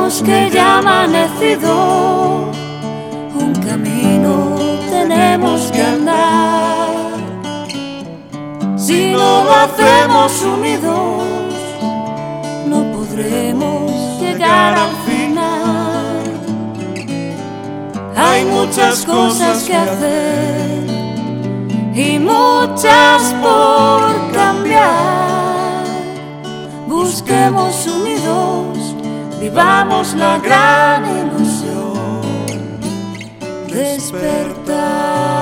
Sabemos que ya ha amanecido, un camino tenemos que andar. Si no lo hacemos unidos, no podremos llegar al final. Hay muchas cosas que hacer y muchas por cambiar. Busquemos unidos, vivamos la gran ilusión, despertar.